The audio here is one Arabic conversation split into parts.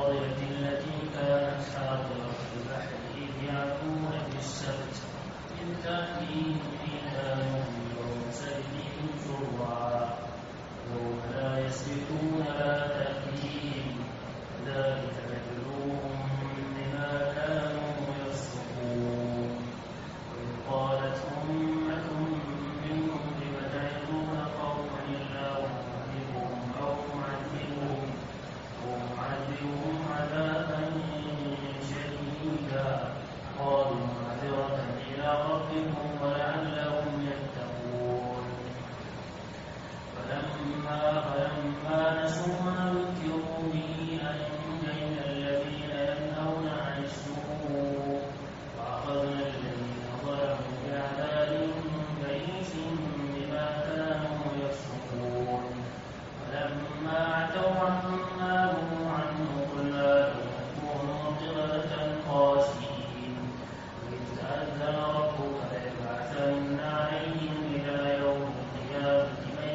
القرية التي كانت حاضرة البحر إذ يعدون في السبت إذ تأتيهم حيتانهم يوم سبتهم شرعا يوم لا يسبتون لا تأتيهم كذلك نبلوهم بما كانوا يفسقون وإذ قالت أمة منهم لم تعظون قوما الله معذبهم أو معذبهم عذابا شديدا قالوا معذرة إلى ربهم ولعلهم يتقون فلما نسوا ما ذكروا به أنجينا الذين ينهون عن السوء وأخذنا الذين ظلموا بعذاب بئيس بما كانوا يفسقون فلما عتوا عما نهوا عنه قلنا لهم كونوا قردة خاسئين وإذ تأذن ربك ليبعثن عليهم إلى يوم القيامة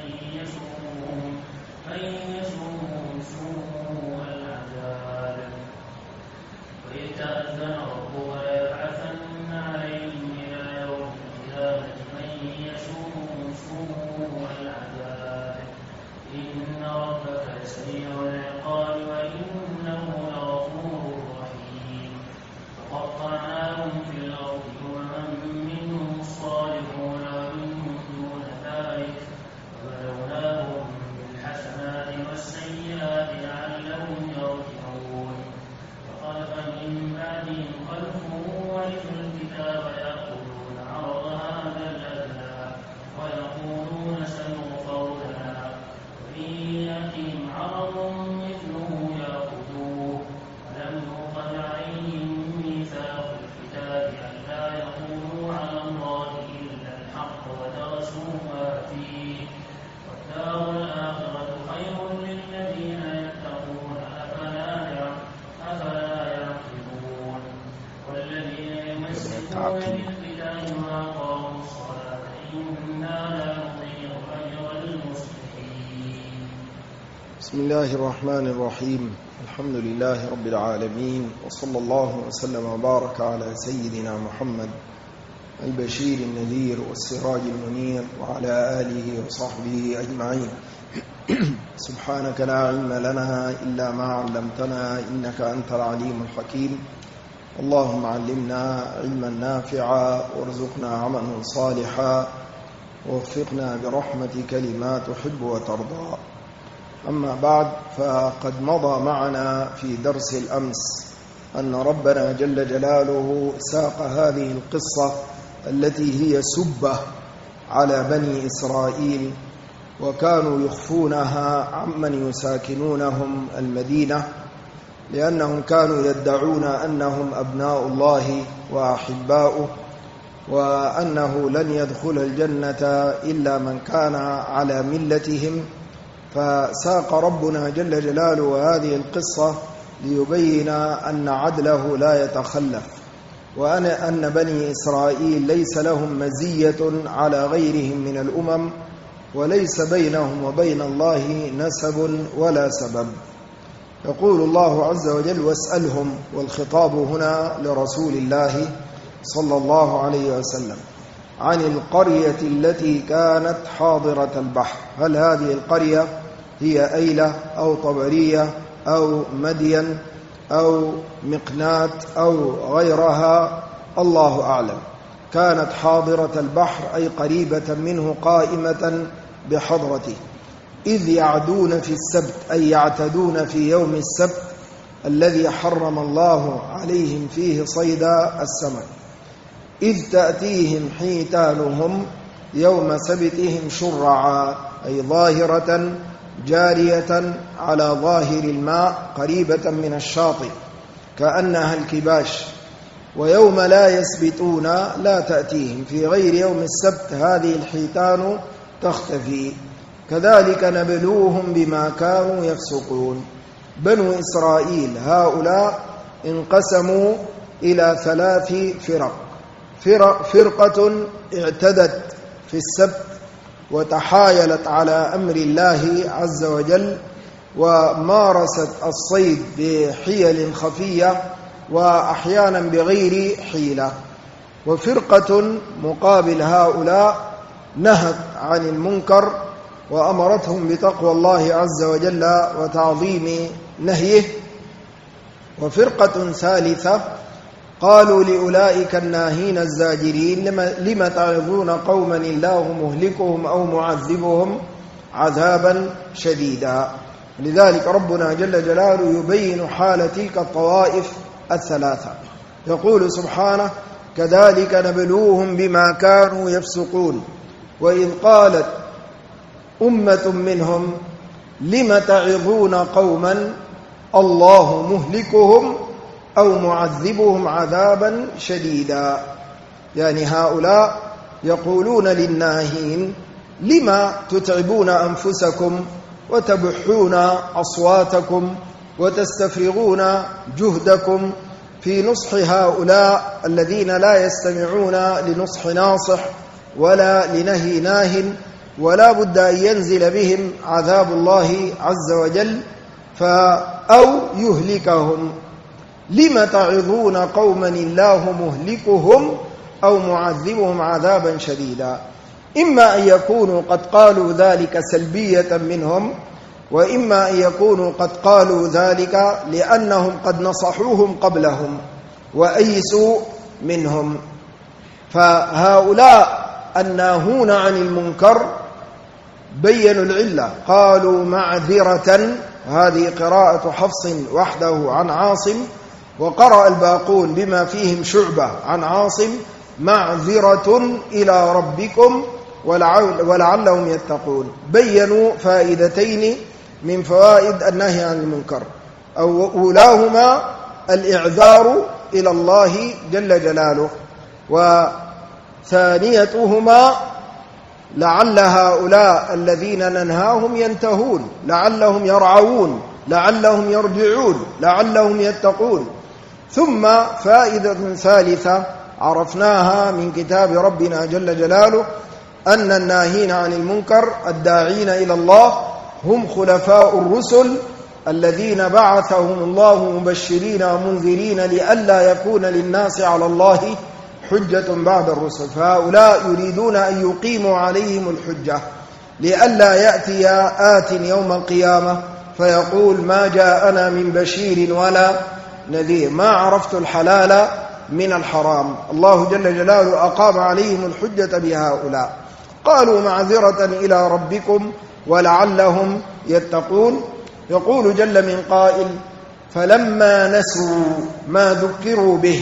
من يسومهم سوء العذاب وإذ تأذن ربك ليبعثن عليهم إلى يوم القيامة من يسومهم سوء العذاب إن ربك لسريع العقاب وإنه لغفور رحيم فقطعناهم في الأرض منهم الصالحون ومنهم دون ذلك وبلوناهم بالحسنات والسيئات لعلهم يرجعون فخلف من بعدهم خلف ورثوا الكتاب يأخذون عرض هذا الأدنى ويقولون سنغفر لنا وإن يأتهم عرض مثله يأخذوه ولم يؤخذ عليهم ميثاق الكتاب ألا يقولوا على الله إلا الحق ودرسوا ما فيه والدار الآخرة خير للذين يتقون أفلا يعقلون والذين يمسكون بالكتاب وأقاموا الصلاة إنا لا نضيع أجر المصلحين. بسم الله الرحمن الرحيم. الحمد لله رب العالمين، وصلى الله وسلم وبارك على سيدنا محمد البشير النذير والسراج المنير وعلى آله وصحبه أجمعين. سبحانك لا علم لنا إلا ما علمتنا إنك أنت العليم الحكيم. اللهم علمنا علما نافعا وارزقنا عملا صالحا ووفقنا برحمتك لما تحب وترضى. أما بعد، فقد مضى معنا في درس الأمس أن ربنا جل جلاله ساق هذه القصة التي هي سبة على بني إسرائيل، وكانوا يخفونها عمن يساكنونهم المدينة، لأنهم كانوا يدعون أنهم أبناء الله وأحباؤه، وأنه لن يدخل الجنة إلا من كان على ملتهم. فساق ربنا جل جلاله هذه القصة ليبين أن عدله لا يتخلف، وأن بني إسرائيل ليس لهم مزية على غيرهم من الأمم، وليس بينهم وبين الله نسب ولا سبب. يقول الله عز وجل: واسألهم، والخطاب هنا لرسول الله صلى الله عليه وسلم، عن القرية التي كانت حاضرة البحر. هل هذه القرية هي أيلة أو طبرية أو مدين أو مقنات أو غيرها؟ الله أعلم. كانت حاضرة البحر أي قريبة منه، قائمة بحضرته. إذ يعدون في السبت أي يعتدون في يوم السبت الذي حرم الله عليهم فيه صيد السمك. إذ تأتيهم حيتانهم يوم سبتهم شرعا أي ظاهرة جارية على ظاهر الماء قريبة من الشاطئ كأنها الكباش. ويوم لا يسبتون لا تأتيهم، في غير يوم السبت هذه الحيتان تختفي. كذلك نبلوهم بما كانوا يفسقون. بنو إسرائيل هؤلاء انقسموا إلى 3 فرقة اعتدت في السبت وتحايلت على أمر الله عز وجل ومارست الصيد بحيل خفية وأحيانا بغير حيلة. وفرقة مقابل هؤلاء نهت عن المنكر وأمرتهم بتقوى الله عز وجل وتعظيم نهيه. وفرقة ثالثة قالوا لأولئك الناهين الزاجرين لم تعظون قوما الله مهلكهم أو معذبهم عذابا شديدا. لذلك ربنا جل جلاله يبين حال تلك الطوائف الثلاثة، يقول سبحانه: كذلك نبلوهم بما كانوا يفسقون. وإذ قالت أمة منهم لم تعظون قوما الله مهلكهم أو معذبهم عذابا شديدا. يعني هؤلاء يقولون للناهين: لما تتعبون أنفسكم وتبحون أصواتكم وتستفرغون جهدكم في نصح هؤلاء الذين لا يستمعون لنصح ناصح ولا لنهي ناه، ولا بد أن ينزل بهم عذاب الله عز وجل أو يهلكهم. لم تعظون قوما الله مهلكهم أو معذبهم عذابا شديدا. إما أن يكونوا قد قالوا ذلك سلبية منهم، وإما أن يكونوا قد قالوا ذلك لأنهم قد نصحوهم قبلهم وأيسوا منهم. فهؤلاء الناهون عن المنكر بينوا العلة، قالوا معذرة، هذه قراءة حفص وحده عن عاصم، وقرأ الباقون بما فيهم شعبة عن عاصم: معذرة إلى ربكم ولعلهم يتقون. بينوا فائدتين من فوائد النهي عن المنكر، أولاهما الإعذار إلى الله جل جلاله، وثانيتهما لعل هؤلاء الذين ننهاهم ينتهون، لعلهم يرعون، لعلهم يرجعون، لعلهم يتقون. ثم فائدة ثالثة عرفناها من كتاب ربنا جل جلاله: أن الناهين عن المنكر الداعين إلى الله هم خلفاء الرسل الذين بعثهم الله مبشرين ومنذرين لئلا يكون للناس على الله حجة بعد الرسل. فهؤلاء يريدون أن يقيموا عليهم الحجة لئلا يأتي آت يوم القيامة فيقول: ما جاءنا من بشير ولا نذير، ما عرفت الحلال من الحرام. الله جل جلاله أقام عليهم الحجة بهؤلاء. قالوا معذرة إلى ربكم ولعلهم يتقون. يقول جل من قائل: فلما نسوا ما ذكروا به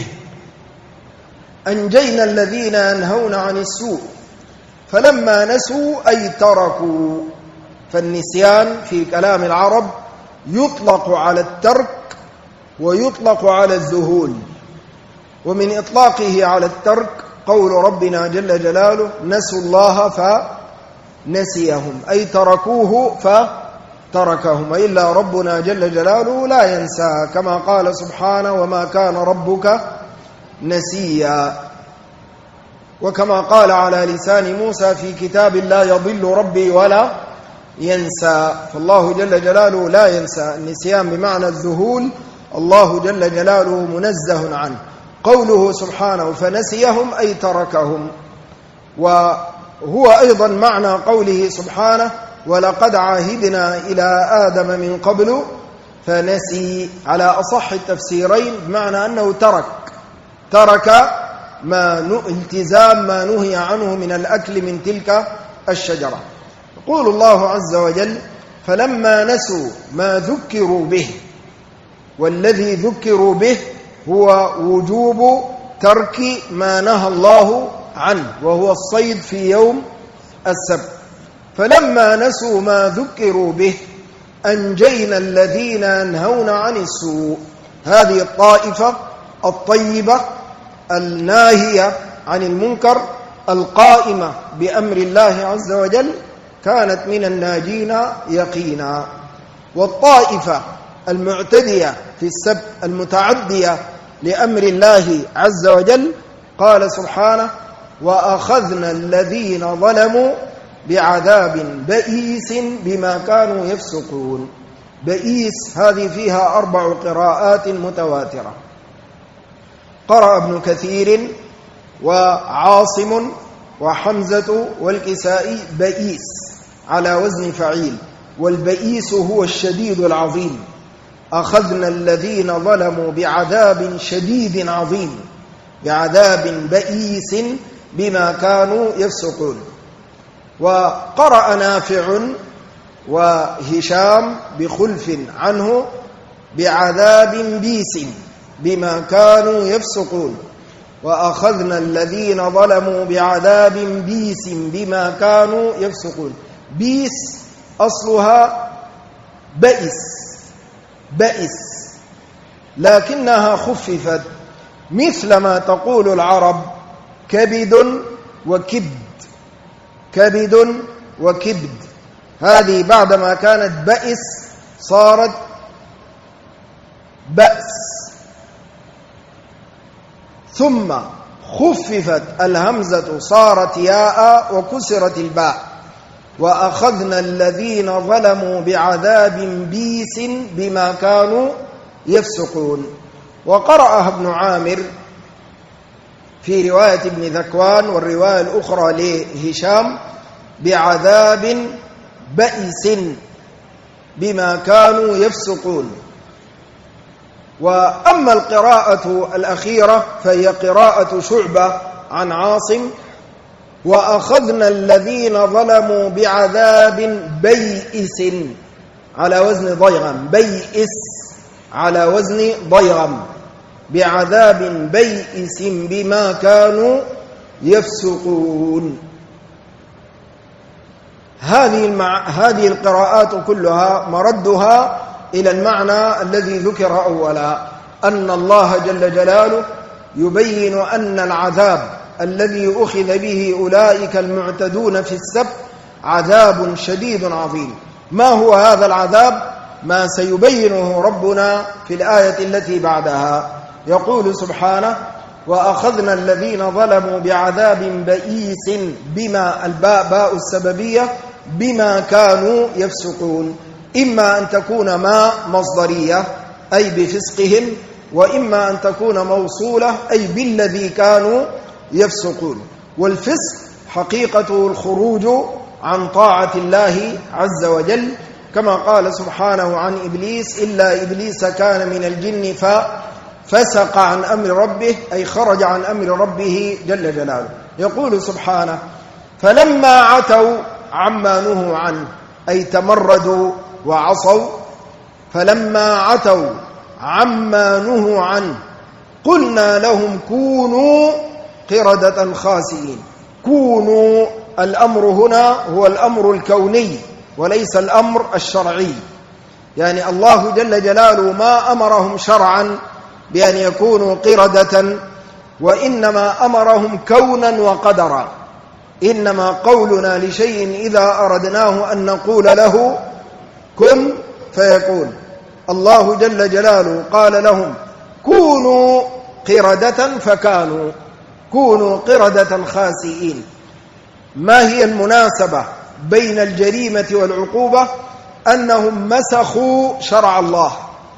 أنجينا الذين ينهون عن السوء. فلما نسوا أي تركوا. فالنسيان في كلام العرب يطلق على الترك ويطلق على الذهول. ومن إطلاقه على الترك قول ربنا جل جلاله: نسوا الله فنسيهم، أي تركوه فتركهم. وإلا ربنا جل جلاله لا ينسى، كما قال سبحانه: وما كان ربك نسيا. وكما قال على لسان موسى في كتاب: لا يضل ربي ولا ينسى. فالله جل جلاله لا ينسى. النسيان بمعنى الذهول الله جل جلاله منزه عنه. قوله سبحانه فنسيهم أي تركهم. وهو أيضا معنى قوله سبحانه: ولقد عاهدنا إلى آدم من قبل فنسي، على أصح التفسيرين بمعنى أنه ترك التزام ما نهي عنه من الأكل من تلك الشجرة. يقول الله عز وجل: فلما نسوا ما ذكروا به. والذي ذكروا به هو وجوب ترك ما نهى الله عنه، وهو الصيد في يوم السبت. فلما نسوا ما ذكروا به أنجينا الذين ينهون عن السوء. هذه الطائفة الطيبة الناهية عن المنكر القائمة بأمر الله عز وجل كانت من الناجين يقينا. والطائفة المعتدية في السبت المتعدية لأمر الله عز وجل قال سبحانه: وأخذنا الذين ظلموا بعذاب بئيس بما كانوا يفسقون. بئيس هذه فيها 4 قراءات متواترة. قرأ ابن كثير وعاصم وحمزة والكسائي بئيس على وزن فعيل، والبئيس هو الشديد العظيم. أخذنا الذين ظلموا بعذاب شديد عظيم، بعذاب بئيس بما كانوا يفسقون. وقرأ نافع وهشام بخلف عنه بعذاب بيس بما كانوا يفسقون، وأخذنا الذين ظلموا بعذاب بيس بما كانوا يفسقون. بيس أصلها بئس لكنها خففت، مثل ما تقول العرب كبد وكبد. هذه بعدما كانت بئس صارت بأس، ثم خففت الهمزة صارت ياء وكسرت الباء. وأخذنا الذين ظلموا بعذاب بيس بما كانوا يفسقون. وقرأها ابن عامر في رواية ابن ذكوان والرواية الأخرى لهشام بعذاب بئس بما كانوا يفسقون. وأما القراءة الأخيرة فهي قراءة شعبة عن عاصم: وأخذنا الذين ظلموا بعذاب بيئس على وزن ضيغم، بيئس على وزن ضيغم، بعذاب بيئس بما كانوا يفسقون. هذه القراءات كلها مردها إلى المعنى الذي ذكر أولا، أن الله جل جلاله يبين أن العذاب الذي أخذ به أولئك المعتدون في السبت عذاب شديد عظيم. ما هو هذا العذاب؟ ما سيبينه ربنا في الآية التي بعدها. يقول سبحانه: وأخذنا الذين ظلموا بعذاب بئيس بما، الباء باء السببية، بما كانوا يفسقون. إما أن تكون ما مصدرية أي بفسقهم، وإما أن تكون موصولة أي بالذي كانوا يفسقون. والفسق حقيقته الخروج عن طاعة الله عز وجل، كما قال سبحانه عن إبليس: إلا إبليس كان من الجن ففسق عن أمر ربه، أي خرج عن أمر ربه جل جلاله. يقول سبحانه: فلما عتوا عما نهوا عنه، أي تمردوا وعصوا. فلما عتوا عما نهوا عنه قلنا لهم كونوا قردة خاسئين. كونوا، الأمر هنا هو الأمر الكوني وليس الأمر الشرعي، يعني الله جل جلاله ما أمرهم شرعا بأن يكونوا قردة، وإنما أمرهم كونا وقدرا. إنما قولنا لشيء إذا أردناه أن نقول له كن فيكون. الله جل جلاله قال لهم كونوا قردة فكانوا، كونوا قردة خاسئين. ما هي المناسبة بين الجريمة والعقوبة؟ أنهم مسخوا شرع الله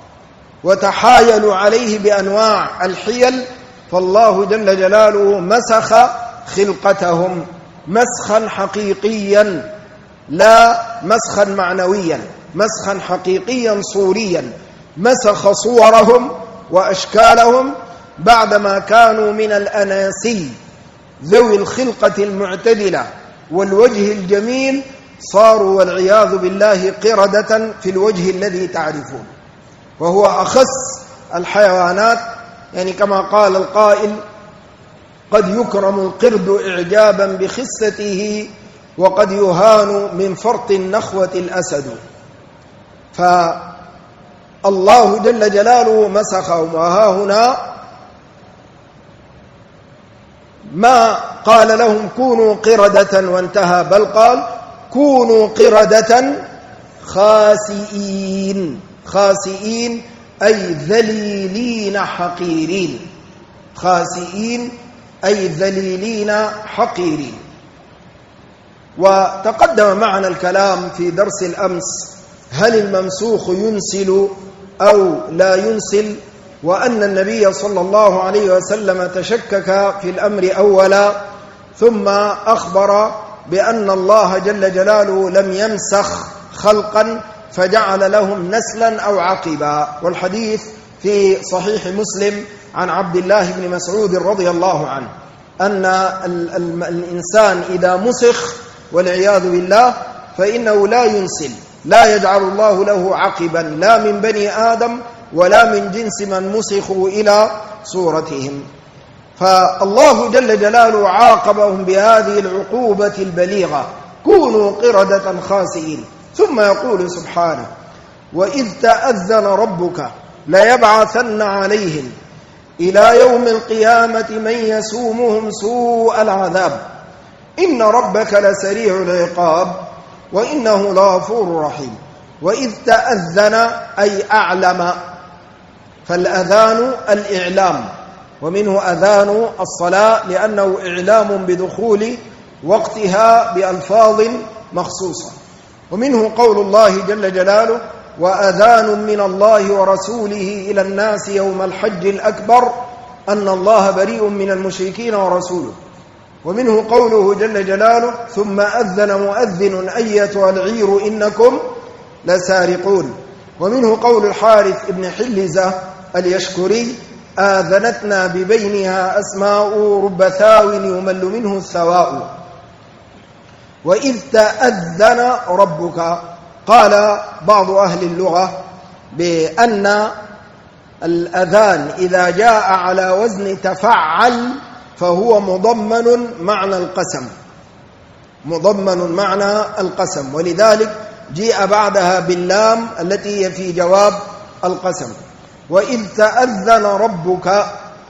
وتحايلوا عليه بأنواع الحيل، فالله جل جلاله مسخ خلقتهم مسخا حقيقيا لا مسخا معنويا، مسخا حقيقيا صوريا. مسخ صورهم وأشكالهم بعدما كانوا من الأناسي ذوي الخلقة المعتدلة والوجه الجميل، صاروا والعياذ بالله قردة في الوجه الذي تعرفون، وهو أخس الحيوانات. يعني كما قال القائل: قد يكرم القرد إعجابا بخسته، وقد يهان من فرط النخوة الأسد. فالله جل جلاله مسخهم. وها هنا ما قال لهم كونوا قردة وانتهى، بل قال كونوا قردة خاسئين. خاسئين أي ذليلين حقيرين، خاسئين أي ذليلين حقيرين. وتقدم معنا الكلام في درس الأمس هل الممسوخ ينسل أو لا ينسل، وأن النبي صلى الله عليه وسلم تشكك في الأمر أولا ثم أخبر بأن الله جل جلاله لم يمسخ خلقا فجعل لهم نسلا أو عقبا. والحديث في صحيح مسلم عن عبد الله بن مسعود رضي الله عنه أن الإنسان إذا مسخ والعياذ بالله فإنه لا ينسل، لا يجعل الله له عقبا لا من بني آدم ولا من جنس من مسخوا إلى صورتهم. فالله جل جلاله عاقبهم بهذه العقوبة البليغة: كونوا قردة خاسئين. ثم يقول سبحانه: وإذ تأذن ربك ليبعثن عليهم إلى يوم القيامة من يسومهم سوء العذاب إن ربك لسريع العقاب وإنه لغفور رحيم. وإذ تأذن أي أعلم، فالأذان الإعلام، ومنه أذان الصلاة لأنه إعلام بدخول وقتها بألفاظ مخصوصة. ومنه قول الله جل جلاله: وأذان من الله ورسوله إلى الناس يوم الحج الأكبر أن الله بريء من المشركين ورسوله. ومنه قوله جل جلاله: ثم أذن مؤذن أيتها العير إنكم لسارقون. ومنه قول الحارث بن حلزة اليشكري: آذنتنا ببينها أسماء رب ثاو يمل منه الثواء. وإذ تأذن ربك، قال بعض أهل اللغة بأن الأذان إذا جاء على وزن تفعل فهو مضمن معنى القسم، مضمن معنى القسم، ولذلك جاء بعدها باللام التي هي في جواب القسم. وإذ تأذن ربك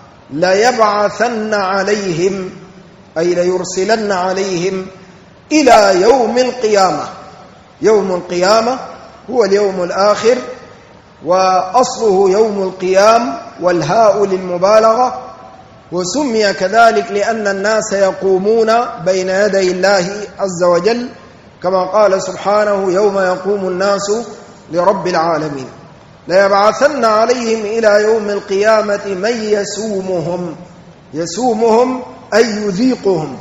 ليبعثن عليهم أي ليرسلن عليهم إلى يوم القيامة. يوم القيامة هو اليوم الآخر، وأصله يوم القيام والهاء للمبالغة، وسمي كذلك لأن الناس يقومون بين يدي الله عز وجل كما قال سبحانه: يوم يقوم الناس لرب العالمين. ليبعثن عليهم إلى يوم القيامة من يسومهم، يسومهم أي يذيقهم،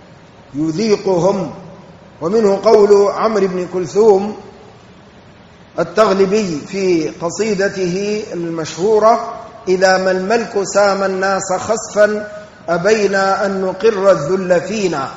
يذيقهم. ومنه قول عمرو بن كلثوم التغلبي في قصيدته المشهورة: إذا ما الملك سام الناس خسفا أبينا أن نقر الذل فينا.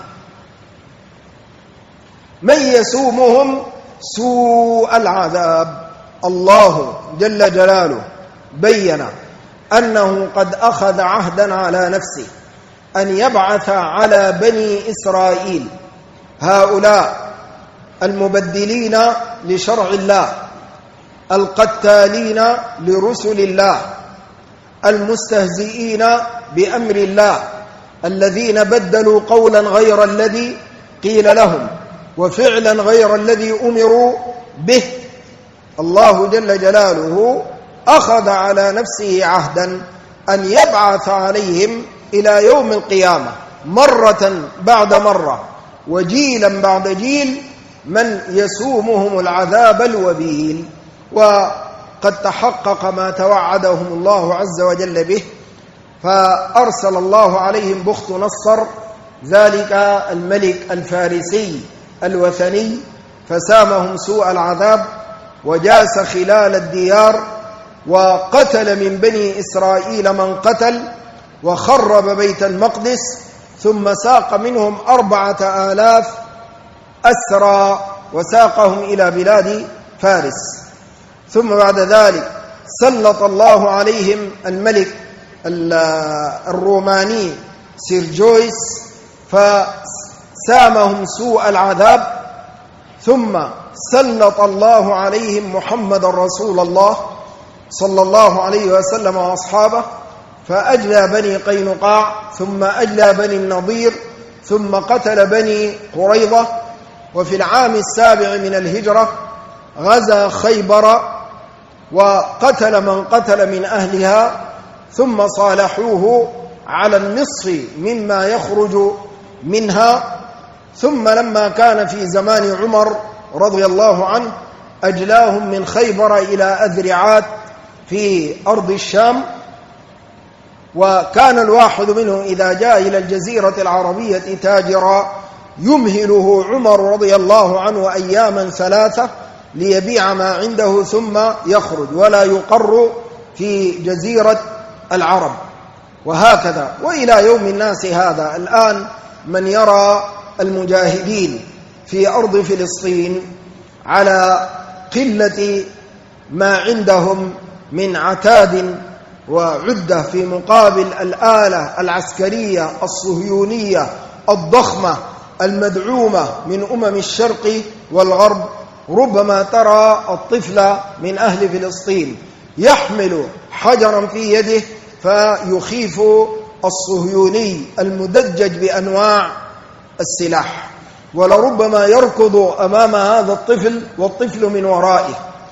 من يسومهم سوء العذاب. الله جل جلاله بين أنه قد أخذ عهدا على نفسه أن يبعث على بني إسرائيل هؤلاء المبدلين لشرع الله، القتالين لرسل الله، المستهزئين بأمر الله، الذين بدلوا قولا غير الذي قيل لهم وفعلا غير الذي أمروا به. الله جل جلاله أخذ على نفسه عهدا أن يبعث عليهم إلى يوم القيامة مرة بعد مرة وجيلا بعد جيل من يسومهم العذاب الوبيل. وقد تحقق ما توعدهم الله عز وجل به، فأرسل الله عليهم بخت نصر ذلك الملك الفارسي الوثني فسامهم سوء العذاب، وجاس خلال الديار وقتل من بني إسرائيل من قتل، وخرب بيت المقدس، ثم ساق منهم 4000 أسرى وساقهم إلى بلاد فارس. ثم بعد ذلك سلط الله عليهم الملك الروماني سيرجويس فسامهم سوء العذاب. ثم سلط الله عليهم محمد رسول الله صلى الله عليه وسلم وأصحابه فأجلى بني قينقاع، ثم أجلى بني النضير، ثم قتل بني قريظة. وفي العام 7 من الهجرة غزا خيبر وقتل من قتل من أهلها، ثم صالحوه على النصف مما يخرج منها. ثم لما كان في زمان عمر رضي الله عنه أجلاهم من خيبر إلى أذرعات في أرض الشام، وكان الواحد منهم إذا جاء إلى الجزيرة العربية تاجرا يمهله عمر رضي الله عنه أياما 3 ليبيع ما عنده ثم يخرج ولا يقر في جزيرة العرب. وهكذا وإلى يوم الناس هذا الآن من يرى المجاهدين في أرض فلسطين على قلة ما عندهم من عتاد وعدة في مقابل الآلة العسكرية الصهيونية الضخمة المدعومة من الشرق والغرب، ربما ترى الطفل من أهل فلسطين يحمل حجرا في يده فيخيف الصهيوني المدجج بأنواع السلاح، ولربما يركض أمام هذا الطفل والطفل من ورائه،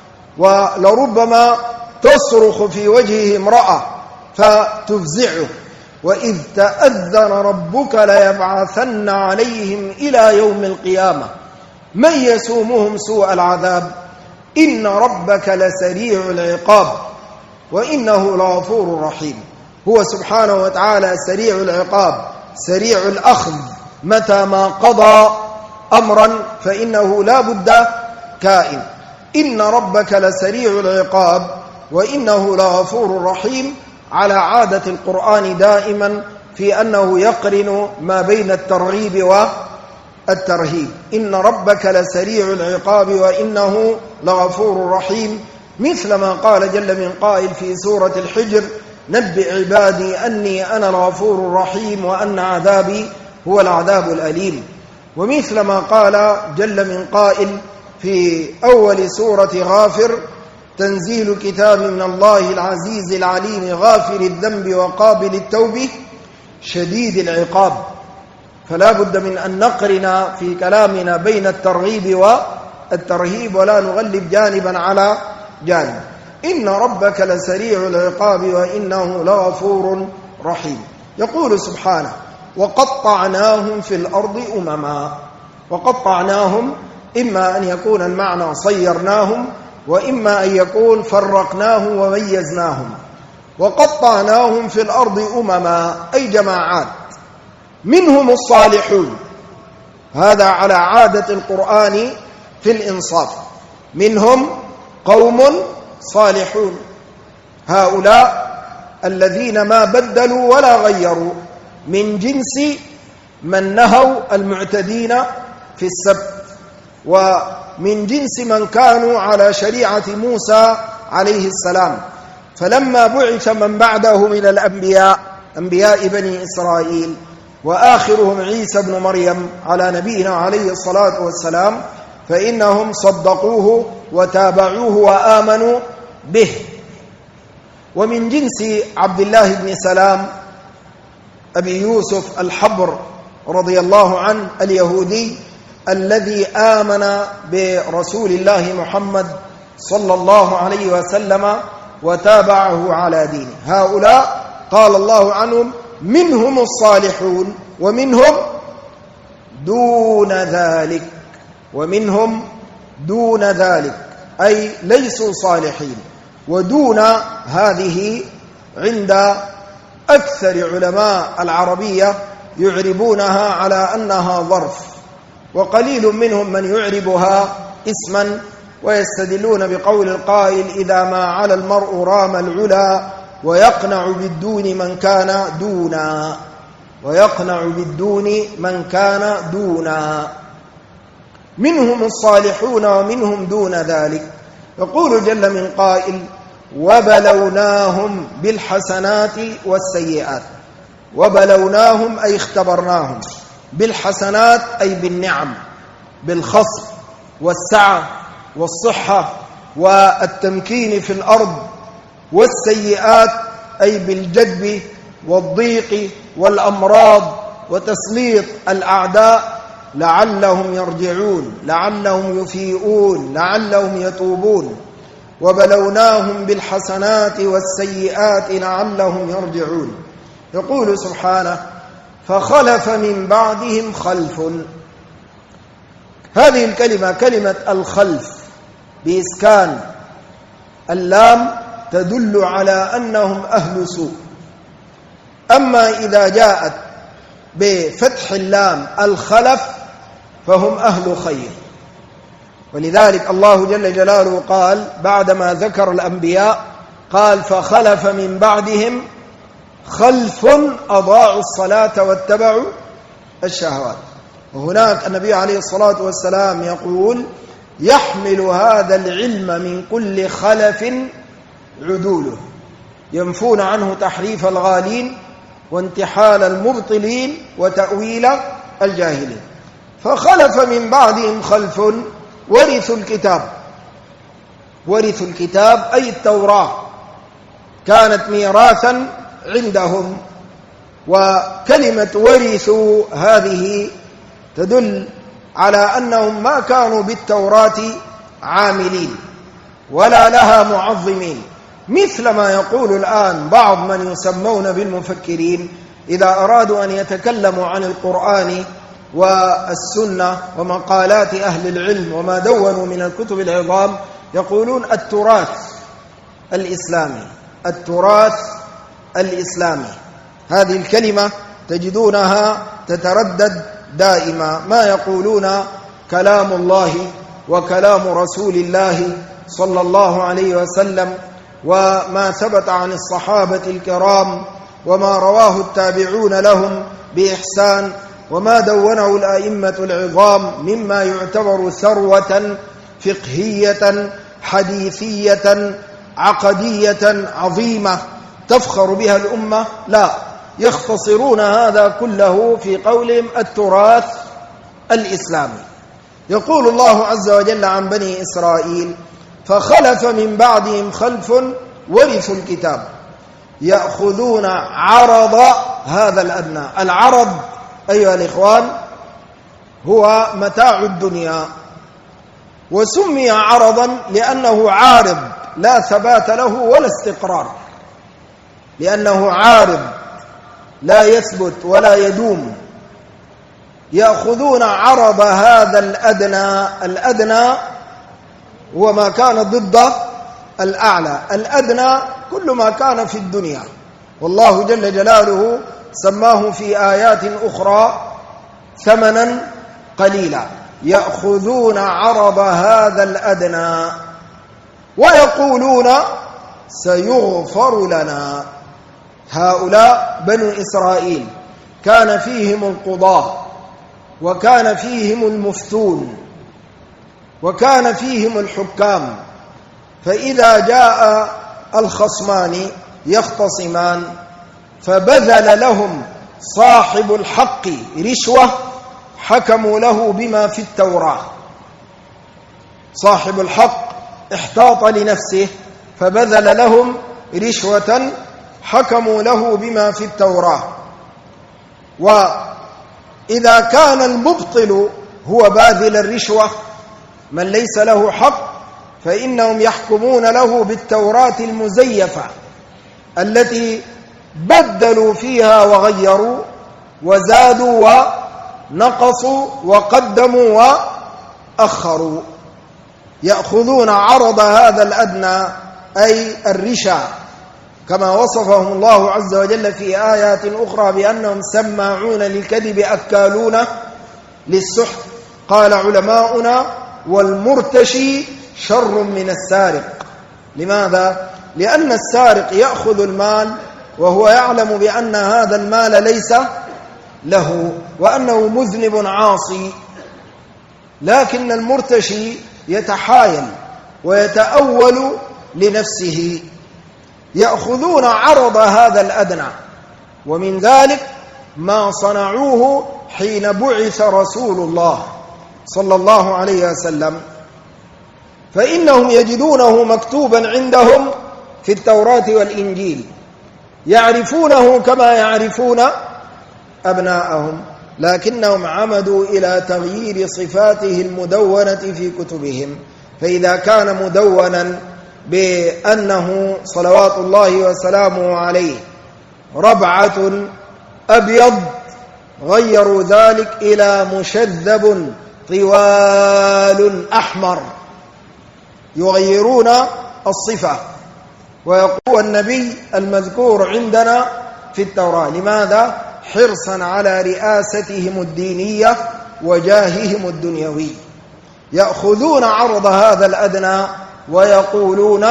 ولربما تصرخ في وجهه امرأة فتفزعه. وإذ تأذن ربك ليبعثن عليهم إلى يوم القيامة من يسومهم سوء العذاب إن ربك لسريع العقاب وإنه لغفور رحيم. هو سبحانه وتعالى سريع العقاب سريع الأخذ، متى ما قضى أمرا فإنه لا بد كائن. إن ربك لسريع العقاب وإنه لغفور رحيم، على عادة القرآن دائما في أنه يقرن ما بين الترغيب والترهيب. إن ربك لسريع العقاب وإنه لغفور رحيم، مثل ما قال جل من قائل في سورة الحجر نبئ عبادي أني أنا الغفور الرحيم وأن عذابي هو العذاب الأليم، ومثل ما قال جل من قائل في أول سورة غافر تنزيل كتاب من الله العزيز العليم غافر الذنب وقابل التوب شديد العقاب. فلا بد من أن نقرن في كلامنا بين الترغيب والترهيب ولا نغلب جانبا على جانب. إن ربك لسريع العقاب وإنه لغفور رحيم. يقول سبحانه وقطعناهم في الأرض أمما. وقطعناهم إما أن يكون المعنى صيرناهم وإما أن يكون فرقناهم وميزناهم. وقطعناهم في الأرض أمما أي جماعات، منهم الصالحون، هذا على عادة القرآن في الإنصاف، منهم قوم صالحون، هؤلاء الذين ما بدلوا ولا غيروا، من جنس من نهوا المعتدين في السبت، ومن جنس من كانوا على شريعة موسى عليه السلام. فلما بعث من بعده من الأنبياء أنبياء بني إسرائيل وآخرهم عيسى بن مريم على نبينا عليه الصلاة والسلام، فإنهم صدقوه وتابعوه وآمنوا به. ومن جنس عبد الله بن سلام أبي يوسف الحبر رضي الله عنه اليهودي الذي آمن برسول الله محمد صلى الله عليه وسلم وتابعه على دينه. هؤلاء قال الله عنهم منهم الصالحون ومنهم دون ذلك، ومنهم دون ذلك أي ليسوا صالحين. ودون هذه عند أكثر علماء العربية يعربونها على أنها ظرف، وقليل منهم من يعربها اسما، ويستدلون بقول القائل إذا ما على المرء رام العلا ويقنع بالدون من كان دونا، ويقنع بالدون من كان دونا. منهم الصالحون ومنهم دون ذلك. يقول جل من قائل وبلوناهم بالحسنات والسيئات. وبلوناهم أي اختبرناهم، بالحسنات أي بالنعم، بالخصب والسعة والصحة والتمكين في الأرض، والسيئات أي بالجدب والضيق والأمراض وتسليط الأعداء لعلهم يرجعون، لعلهم يفيئون، لعلهم يتوبون. وبلوناهم بالحسنات والسيئات لعلهم يرجعون. يقول سبحانه فخلف من بعدهم خلف. هذه الكلمة كلمة الخلف بإسكان اللام تدل على أنهم أهل سوء. أما إذا جاءت بفتح اللام الخلف فهم أهل خير. ولذلك الله جل جلاله قال بعدما ذكر الأنبياء قال فخلف من بعدهم خلف أضاعوا الصلاة واتبعوا الشهوات. وهناك النبي عليه الصلاة والسلام يقول يحمل هذا العلم من كل خلف عدوله، ينفون عنه تحريف الغالين وانتحال المبطلين وتأويل الجاهلين. فخلف من بعدهم خلف ورثوا الكتاب. ورثوا الكتاب أي التوراة، كانت ميراثا عندهم. وكلمة ورثوا هذه تدل على أنهم ما كانوا بالتوراة عاملين ولا لها معظمين، مثل ما يقول الآن بعض من يسمون بالمفكرين إذا أرادوا أن يتكلموا عن القرآن والسنة ومقالات أهل العلم وما دونوا من الكتب العظام يقولون التراث الإسلامي. التراث الإسلامي هذه الكلمة تجدونها تتردد دائما، ما يقولون كلام الله وكلام رسول الله صلى الله عليه وسلم وما ثبت عن الصحابة الكرام وما رواه التابعون لهم بإحسان وما دونه الأئمة العظام مما يعتبر ثروة فقهية حديثية عقدية عظيمة تفخر بها الأمة. لا، يختصرون هذا كله في قولهم التراث الإسلامي. يقول الله عز وجل عن بني إسرائيل فخلف من بعدهم خلف ورثوا الكتاب يأخذون عرض هذا الأدنى. العرض أيها الإخوان هو متاع الدنيا، وسمي عرضا لأنه عارض لا ثبات له ولا استقرار، لأنه عارض لا يثبت ولا يدوم. يأخذون عرض هذا الأدنى. الأدنى هو ما كان ضد الأعلى. الأدنى كل ما كان في الدنيا، والله جل جلاله سماه في آيات أخرى ثمنا قليلا. يأخذون عرض هذا الأدنى ويقولون سيغفر لنا. هؤلاء بنو إسرائيل كان فيهم القضاة وكان فيهم المفتون وكان فيهم الحكام، فإذا جاء الخصمان يختصمان فبذل لهم صاحب الحق رشوة حكموا له بما في التوراة. صاحب الحق احتاط لنفسه فبذل لهم رشوة حكموا له بما في التوراة. وإذا كان المبطل هو باذل الرشوة من ليس له حق فإنهم يحكمون له بالتوراة المزيفة التي بدلوا فيها وغيروا وزادوا ونقصوا وقدموا وأخروا. يأخذون عرض هذا الأدنى أي الرشا، كما وصفهم الله عز وجل في آيات أخرى بأنهم سماعون للكذب أكالون للسحت. قال علماؤنا والمرتشي شر من السارق. لماذا؟ لأن السارق يأخذ المال وهو يعلم بأن هذا المال ليس له وأنه مذنب عاصي، لكن المرتشي يتحايل ويتأول لنفسه. يأخذون عرض هذا الأدنى، ومن ذلك ما صنعوه حين بعث رسول الله صلى الله عليه وسلم، فإنهم يجدونه مكتوبا عندهم في التوراة والإنجيل، يعرفونه كما يعرفون أبناءهم، لكنهم عمدوا إلى تغيير صفاته المدونة في كتبهم. فإذا كان مدونا بأنه صلوات الله وسلامه عليه ربعة أبيض غيروا ذلك إلى مشذب طوال أحمر، يغيرون الصفة. ويقول النبي المذكور عندنا في التوراة. لماذا؟ حرصا على رئاستهم الدينية وجاههم الدنيوي. يأخذون عرض هذا الأدنى ويقولون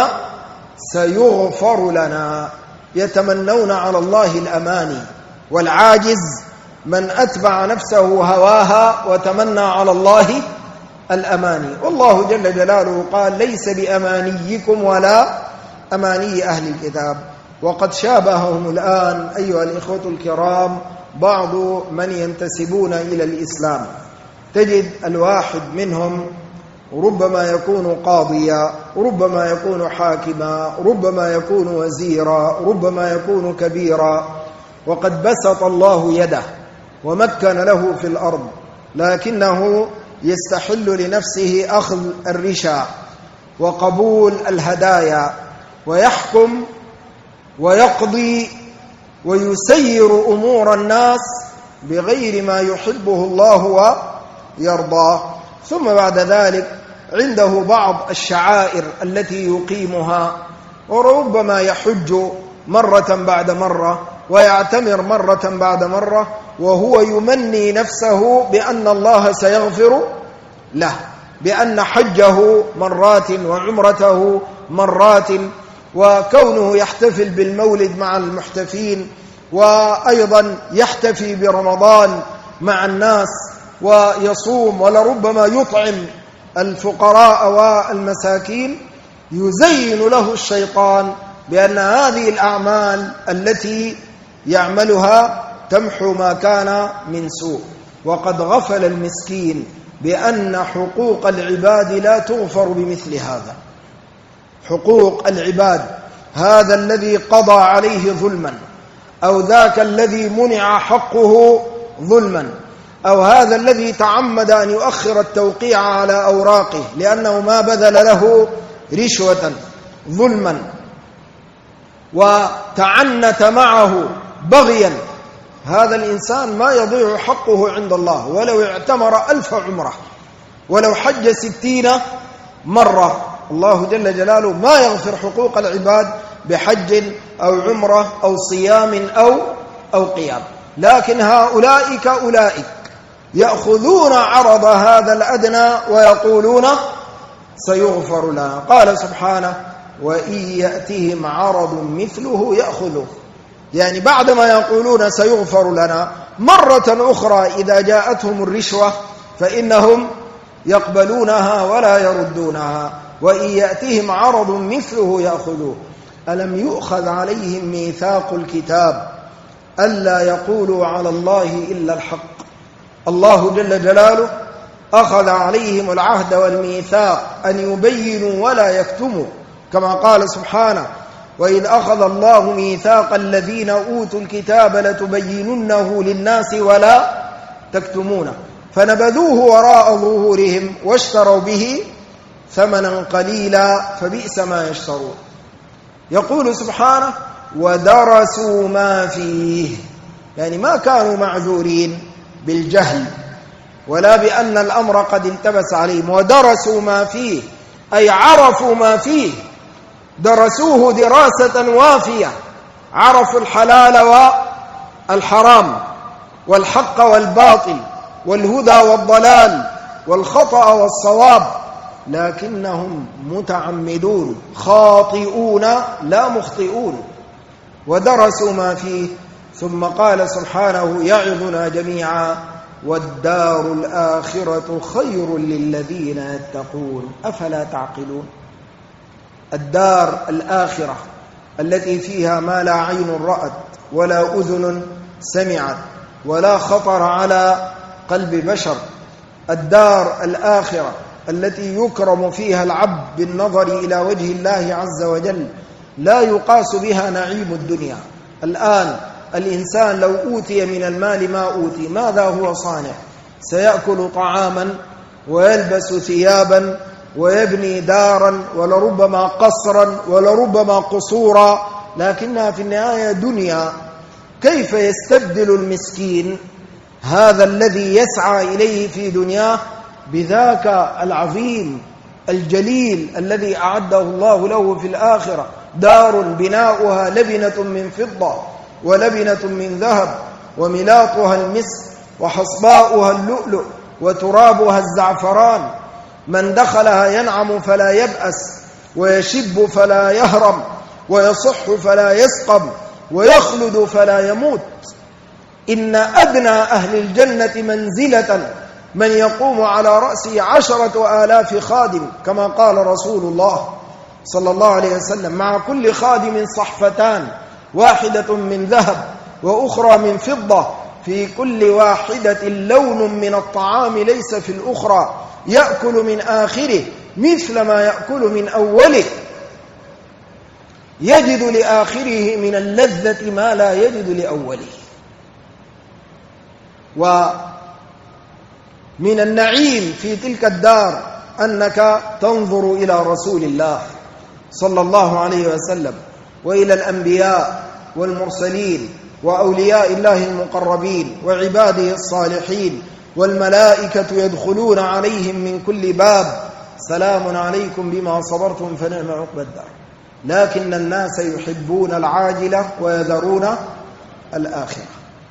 سيغفر لنا، يتمنون على الله الأماني. والعاجز من أتبع نفسه هواها وتمنى على الله الأماني. والله جل جلاله قال ليس بأمانيكم ولا أماني أهل الكتاب. وقد شابههم الآن أيها الإخوة الكرام بعض من ينتسبون إلى الإسلام. تجد الواحد منهم ربما يكون قاضيا، ربما يكون حاكما، ربما يكون وزيرا، ربما يكون كبيرا، وقد بسط الله يده ومكن له في الأرض، لكنه يستحل لنفسه أخذ الرشا وقبول الهدايا، ويحكم ويقضي ويسير أمور الناس بغير ما يحبه الله ويرضاه. ثم بعد ذلك عنده بعض الشعائر التي يقيمها، وربما يحج مرة بعد مرة ويعتمر مرة بعد مرة، وهو يمني نفسه بأن الله سيغفر له، بأن حجه مرات وعمرته مرات، وكونه يحتفل بالمولد مع المحتفين، وأيضا يحتفي برمضان مع الناس ويصوم، ولربما يطعم الفقراء والمساكين. يزين له الشيطان بأن هذه الأعمال التي يعملها تمحو ما كان من سوء. وقد غفل المسكين بأن حقوق العباد لا تغفر بمثل هذا. حقوق العباد، هذا الذي قضى عليه ظلما، أو ذاك الذي منع حقه ظلما، أو هذا الذي تعمد أن يؤخر التوقيع على أوراقه لأنه ما بذل له رشوة ظلما، وتعنت معه بغيا، هذا الإنسان ما يضيع حقه عند الله ولو اعتمر 1000 عمرة، ولو حج 60 مرة. الله جل جلاله ما يغفر حقوق العباد بحج أو عمرة أو صيام أو قيام. لكن هؤلاء أولئك يأخذون عرض هذا الأدنى ويقولون سيغفر لنا. قال سبحانه وإن يأتهم عرض مثله يأخذه، يعني بعدما يقولون سيغفر لنا مرة أخرى إذا جاءتهم الرشوة فإنهم يقبلونها ولا يردونها. وإن يأتهم عرض مثله يأخذوه. ألم يؤخذ عليهم ميثاق الكتاب ألا يقولوا على الله إلا الحق. الله جل جلاله أخذ عليهم العهد والميثاق أن يبينوا ولا يكتموا، كما قال سبحانه وإذ أخذ الله ميثاق الذين أوتوا الكتاب لتبيننه للناس ولا تكتمونه فنبذوه وراء ظهورهم واشتروا به ثمنا قليلا فبئس ما يشترون. يقول سبحانه ودرسوا ما فيه، يعني ما كانوا معذورين بالجهل ولا بأن الأمر قد التبس عليهم. ودرسوا ما فيه أي عرفوا ما فيه، درسوه دراسة وافية، عرفوا الحلال والحرام والحق والباطل والهدى والضلال والخطأ والصواب، لكنهم متعمدون خاطئون لا مخطئون. ودرسوا ما فيه. ثم قال سبحانه يعظنا جميعا والدار الآخرة خير للذين يتقون أفلا تعقلون. الدار الآخرة التي فيها ما لا عين رأت ولا أذن سمعت ولا خطر على قلب بشر، الدار الآخرة التي يكرم فيها العبد بالنظر إلى وجه الله عز وجل، لا يقاس بها نعيم الدنيا. الآن الإنسان لو أوتي من المال ما أوتي ماذا هو صانع؟ سيأكل طعاما ويلبس ثيابا ويبني دارا ولربما قصرا ولربما قصورا، لكنها في النهاية دنيا. كيف يستبدل المسكين هذا الذي يسعى إليه في دنياه بذاك العظيم الجليل الذي أعده الله له في الآخرة، دار بناؤها لبنة من فضة ولبنة من ذهب وملاطها المسك وحصباؤها اللؤلؤ وترابها الزعفران، من دخلها ينعم فلا يبأس ويشب فلا يهرم ويصح فلا يسقم ويخلد فلا يموت. إن أدنى أهل الجنة منزلة من يقوم على رأسه 10,000 خادم، كما قال رسول الله صلى الله عليه وسلم: مع كل خادم صحفتان، واحدة من ذهب وأخرى من فضة، في كل واحدة لون من الطعام ليس في الأخرى، يأكل من آخره مثل ما يأكل من أوله، يجد لآخره من اللذة ما لا يجد لأوله. ومن النعيم في تلك الدار أنك تنظر إلى رسول الله صلى الله عليه وسلم وإلى الأنبياء والمرسلين وأولياء الله المقربين وعباده الصالحين، والملائكة يدخلون عليهم من كل باب: سلام عليكم بما صبرتم فنعم عقبى الدار. لكن الناس يحبون العاجلة ويذرون الآخرة.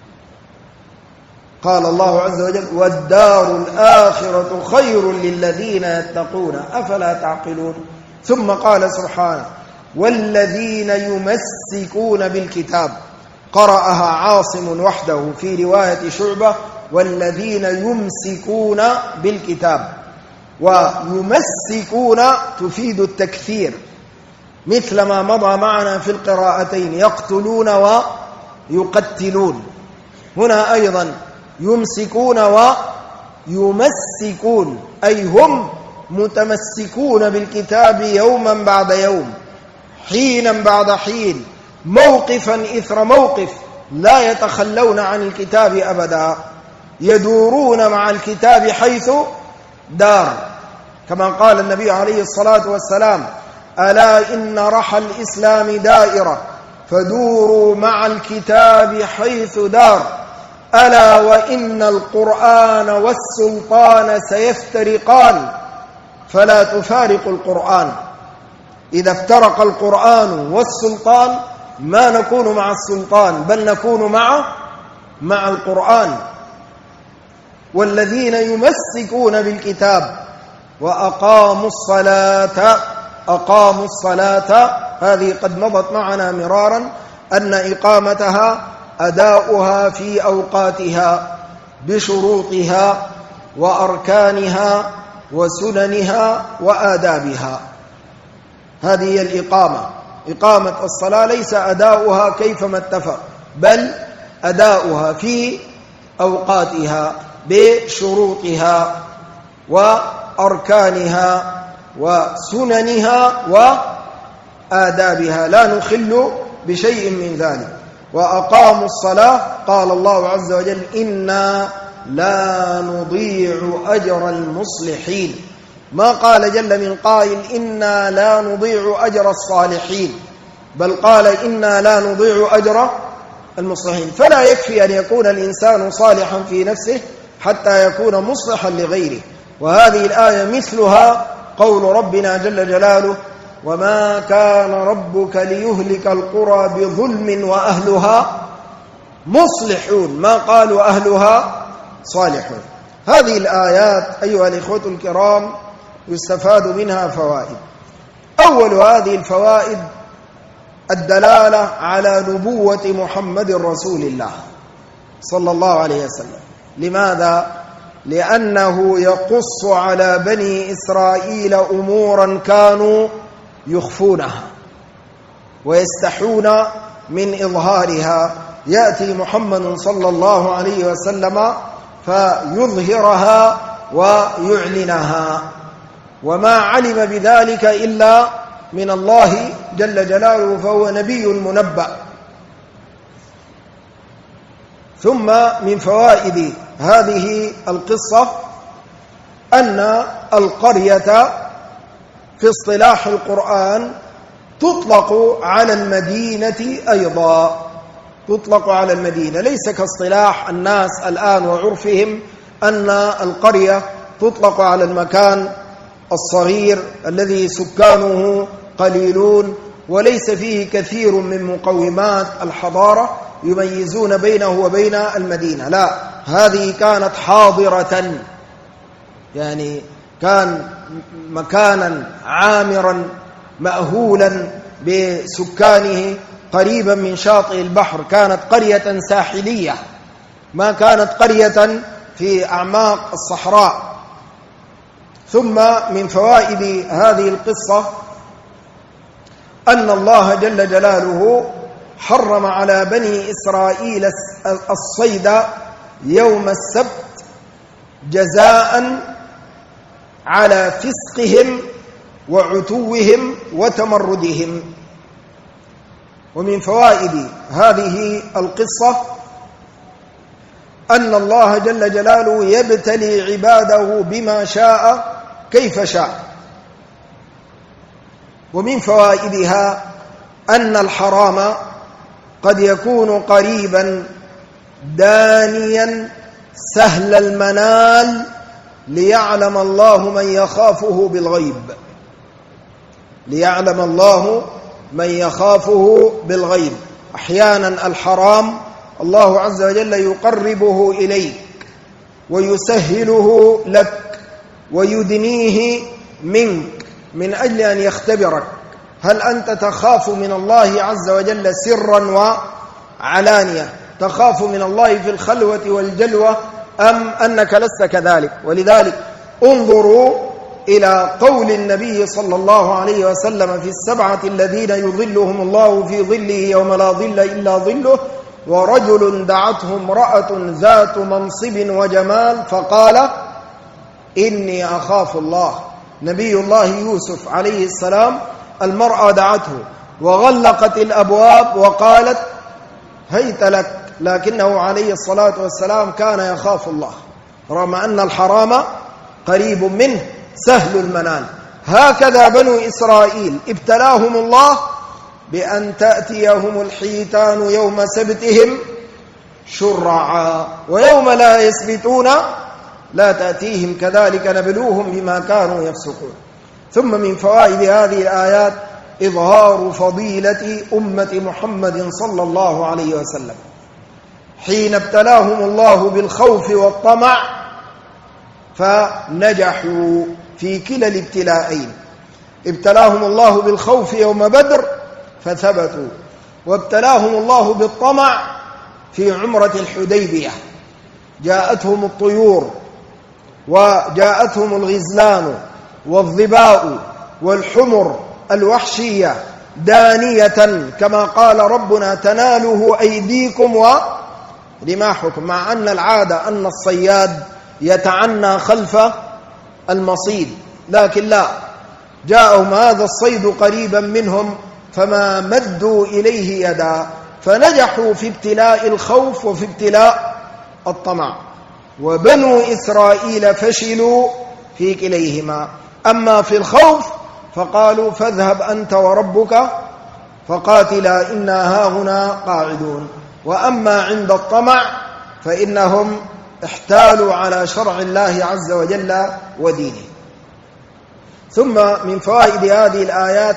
قال الله عز وجل: والدار الآخرة خير للذين يتقون أفلا تعقلون. ثم قال سبحانه: والذين يمسكون بالكتاب، قرأها عاصم وحده في رواية شعبة: والذين يمسكون بالكتاب. ويمسكون تفيد التكثير، مثل ما مضى معنا في القراءتين: يقتلون ويقتلون. هنا أيضا يمسكون ويمسكون، أي هم متمسكون بالكتاب يوما بعد يوم، حينا بعد حين، موقفا إثر موقف، لا يتخلون عن الكتاب أبدا، يدورون مع الكتاب حيث دار، كما قال النبي عليه الصلاة والسلام: ألا إن رحى الإسلام دائرة فدوروا مع الكتاب حيث دار، ألا وإن القرآن والسلطان سيفترقان فلا تفارق القرآن. إذا افترق القرآن والسلطان ما نكون مع السلطان، بل نكون مع القرآن. والذين يمسكون بالكتاب وأقاموا الصلاة، أقاموا الصلاة هذه قد مضت معنا مرارا أن إقامتها أداؤها في أوقاتها بشروطها وأركانها وسننها وآدابها. هذه هي الإقامة. إقامة الصلاة ليس أداؤها كيفما اتفق، بل أداؤها في أوقاتها بشروطها وأركانها وسننها وآدابها، لا نخل بشيء من ذلك. وأقاموا الصلاة قال الله عز وجل: إنا لا نضيع أجر المصلحين. ما قال جل من قائل: إنا لا نضيع أجر الصالحين، بل قال: إنا لا نضيع أجر المصلحين. فلا يكفي أن يكون الإنسان صالحا في نفسه حتى يكون مصلحا لغيره. وهذه الآية مثلها قول ربنا جل جلاله: وما كان ربك ليهلك القرى بظلم وأهلها مصلحون، ما قالوا أهلها صالحون. هذه الآيات أيها الإخوة الكرام يستفاد منها فوائد. أول هذه الفوائد الدلالة على نبوة محمد رسول الله صلى الله عليه وسلم. لماذا؟ لأنه يقص على بني إسرائيل أمورا كانوا يخفونها ويستحون من إظهارها، يأتي محمد صلى الله عليه وسلم فيظهرها ويعلنها، وما علم بذلك إلا من الله جل جلاله، فهو نبي منبأ. ثم من فوائد هذه القصة أن القرية في اصطلاح القرآن تطلق على المدينة أيضا، تطلق على المدينة، ليس كاصطلاح الناس الآن وعرفهم أن القرية تطلق على المكان الصغير الذي سكانه قليلون وليس فيه كثير من مقومات الحضارة يميزون بينه وبين المدينة. لا، هذه كانت حاضرة، يعني كان مكانا عامرا مأهولا بسكانه قريبا من شاطئ البحر، كانت قرية ساحلية، ما كانت قرية في أعماق الصحراء. ثم من فوائد هذه القصة أن الله جل جلاله حرم على بني إسرائيل الصيد يوم السبت جزاء على فسقهم وعتوهم وتمردهم. ومن فوائد هذه القصة أن الله جل جلاله يبتلي عباده بما شاء كيف شاء. ومن فوائدها أن الحرام قد يكون قريبا دانيا سهل المنال ليعلم الله من يخافه بالغيب، ليعلم الله من يخافه بالغيب. أحيانا الحرام الله عز وجل يقربه إليك ويسهله لك ويدنيه منك من أجل أن يختبرك، هل أنت تخاف من الله عز وجل سرا وعلانية، تخاف من الله في الخلوة والجلوة، أم أنك لست كذلك؟ ولذلك انظروا إلى قول النبي صلى الله عليه وسلم في السبعة الذين يظلهم الله في ظله يوم لا ظل إلا ظله: ورجل دعته امرأة ذات منصب وجمال فقال إني أخاف الله. نبي الله يوسف عليه السلام المرأة دعته وغلقت الأبواب وقالت هيت لك، لكنه عليه الصلاة والسلام كان يخاف الله رغم أن الحرام قريب منه سهل المنال. هكذا بنو إسرائيل ابتلاهم الله بأن تأتيهم الحيتان يوم سبتهم شرعا ويوم لا يسبتون لا تأتيهم كذلك نبلوهم بما كانوا يفسقون. ثم من فوائد هذه الآيات إظهار فضيلة أمة محمد صلى الله عليه وسلم حين ابتلاهم الله بالخوف والطمع فنجحوا في كلا الابتلاءين. ابتلاهم الله بالخوف يوم بدر فثبتوا، وابتلاهم الله بالطمع في عمرة الحديبية، جاءتهم الطيور وجاءتهم الغزلان والظباء والحمر الوحشية دانية كما قال ربنا تناله أيديكم ورماحكم، مع أن العادة أن الصياد يتعنى خلف المصيد، لكن لا، جاءهم هذا الصيد قريبا منهم فما مدوا إليه يدا، فنجحوا في ابتلاء الخوف وفي ابتلاء الطمع. وبنو إسرائيل فشلوا في كليهما. أما في الخوف فقالوا فاذهب أنت وربك فقاتلا إنا هاهنا قاعدون، وأما عند الطمع فإنهم احتالوا على شرع الله عز وجل ودينه. ثم من فوائد هذه الآيات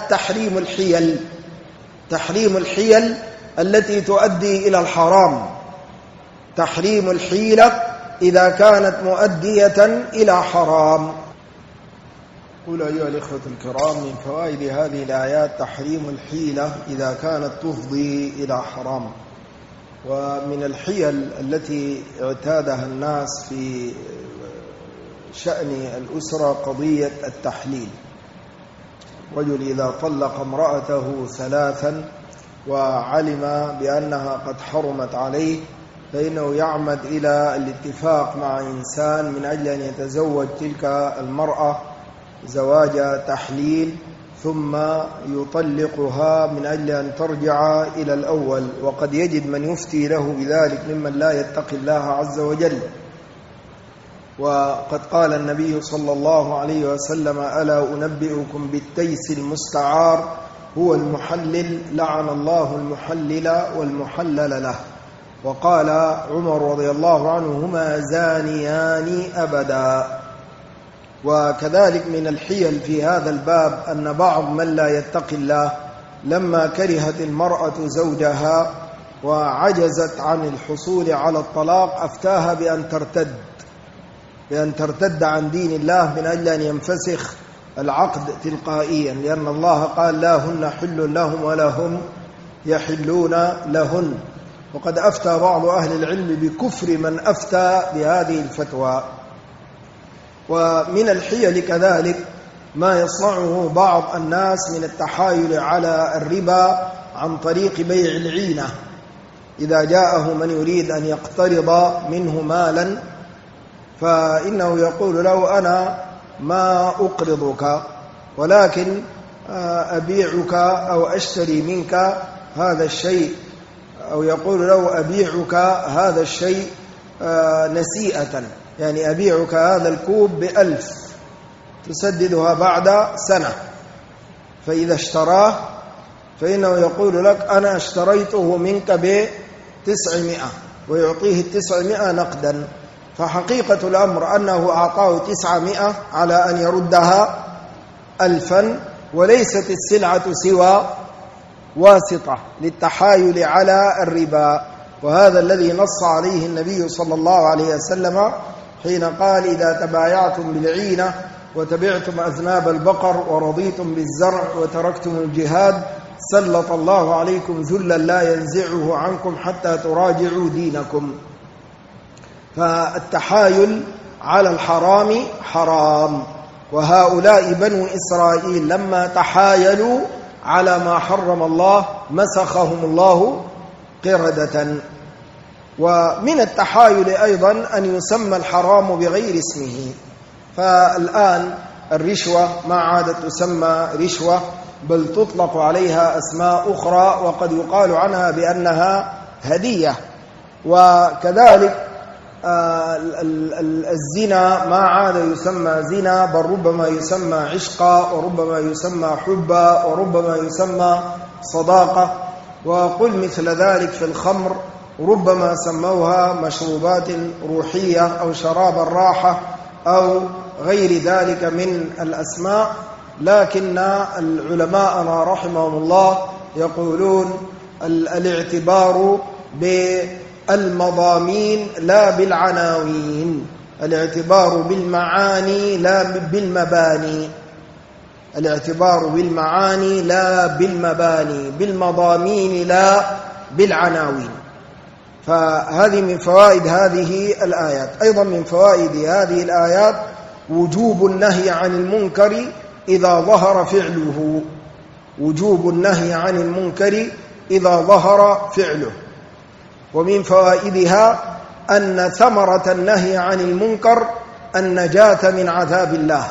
تحريم الحيل التي تؤدي إلى الحرام، تحريم الحيلة إذا كانت مؤدية إلى حرام. قل أيها الإخوة الكرام من فوائد هذه الآيات تحريم الحيلة إذا كانت تفضي إلى حرام. ومن الحيل التي اعتادها الناس في شأن الأسرة قضية التحليل. رجل إذا طلق امرأته 3 وعلم بأنها قد حرمت عليه فإنه يعمد إلى الاتفاق مع إنسان من أجل أن يتزوج تلك المرأة زواج تحليل، ثم يطلقها من أجل أن ترجع إلى الأول، وقد يجد من يفتي له بذلك ممن لا يتقي الله عز وجل. وقد قال النبي صلى الله عليه وسلم ألا أنبئكم بالتيس المستعار هو المحلل لعن الله المحلل والمحلل له. وقال عمر رضي الله عنه هما زانيان أبدا. وكذلك من الحيل في هذا الباب أن بعض من لا يتقي الله لما كرهت المرأة زوجها وعجزت عن الحصول على الطلاق أفتاها بأن ترتد عن دين الله من أجل أن ينفسخ العقد تلقائيا، لأن الله قال لا هن حل لهم ولا هم يحلون لهن. وقد أفتى بعض أهل العلم بكفر من أفتى بهذه الفتوى. ومن الحيل كذلك ما يصنعه بعض الناس من التحايل على الربا عن طريق بيع العينة. إذا جاءه من يريد أن يقترض منه مالا فإنه يقول له أنا ما أقرضك ولكن أبيعك أو أشتري منك هذا الشيء، أو يقول له أبيعك هذا الشيء نسيئة، يعني أبيعك هذا الكوب ب1000 تسددها بعد سنة. فإذا اشتراه فإنه يقول لك أنا اشتريته منك ب900 ويعطيه 900 نقدا. فحقيقة الأمر أنه أعطاه 900 على أن يردها 1000، وليست السلعة سوى واسطة للتحايل على الربا. وهذا الذي نص عليه النبي صلى الله عليه وسلم حين قال إذا تبايعتم بالعينة وتبعتم أذناب البقر ورضيتم بالزرع وتركتم الجهاد سلط الله عليكم ذلا لا ينزعه عنكم حتى تراجعوا دينكم. فالتحايل على الحرام حرام، وهؤلاء بنو إسرائيل لما تحايلوا على ما حرم الله مسخهم الله قردة. ومن التحايل أيضا أن يسمى الحرام بغير اسمه. فالآن الرشوة ما عادت تسمى رشوة بل تطلق عليها أسماء أخرى، وقد يقال عنها بأنها هدية. وكذلك الزنا ما عاد يسمى زنا بل ربما يسمى عشقا وربما يسمى حبا وربما يسمى صداقة. وقل مثل ذلك في الخمر، ربما سموها مشروبات روحية أو شراب الراحة أو غير ذلك من الأسماء. لكن العلماء رحمهم الله يقولون الاعتبار بالمضامين لا بالعناوين، الاعتبار بالمعاني لا بالمباني، الاعتبار بالمعاني لا بالمباني، بالمضامين لا بالعناوين. فهذه من فوائد هذه الآيات. أيضا من فوائد هذه الآيات وجوب النهي عن المنكر إذا ظهر فعله، وجوب النهي عن المنكر إذا ظهر فعله. ومن فوائدها أن ثمرة النهي عن المنكر النجاة من عذاب الله.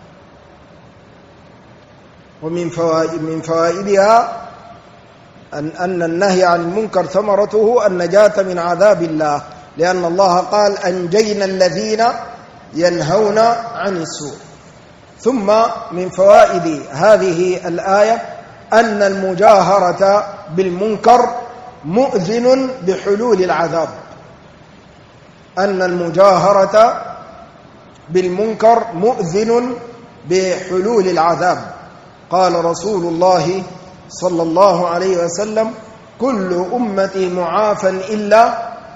ومن فوائدها أن النهي عن المنكر ثمرته النجاة من عذاب الله، لأن الله قال أنجينا الذين ينهون عن السوء. ثم من فوائد هذه الآية أن المجاهرة بالمنكر مؤذن بحلول العذاب، أن المجاهرة بالمنكر مؤذن بحلول العذاب. قال رسول الله صلى الله عليه وسلم كل أمتي معافى إلا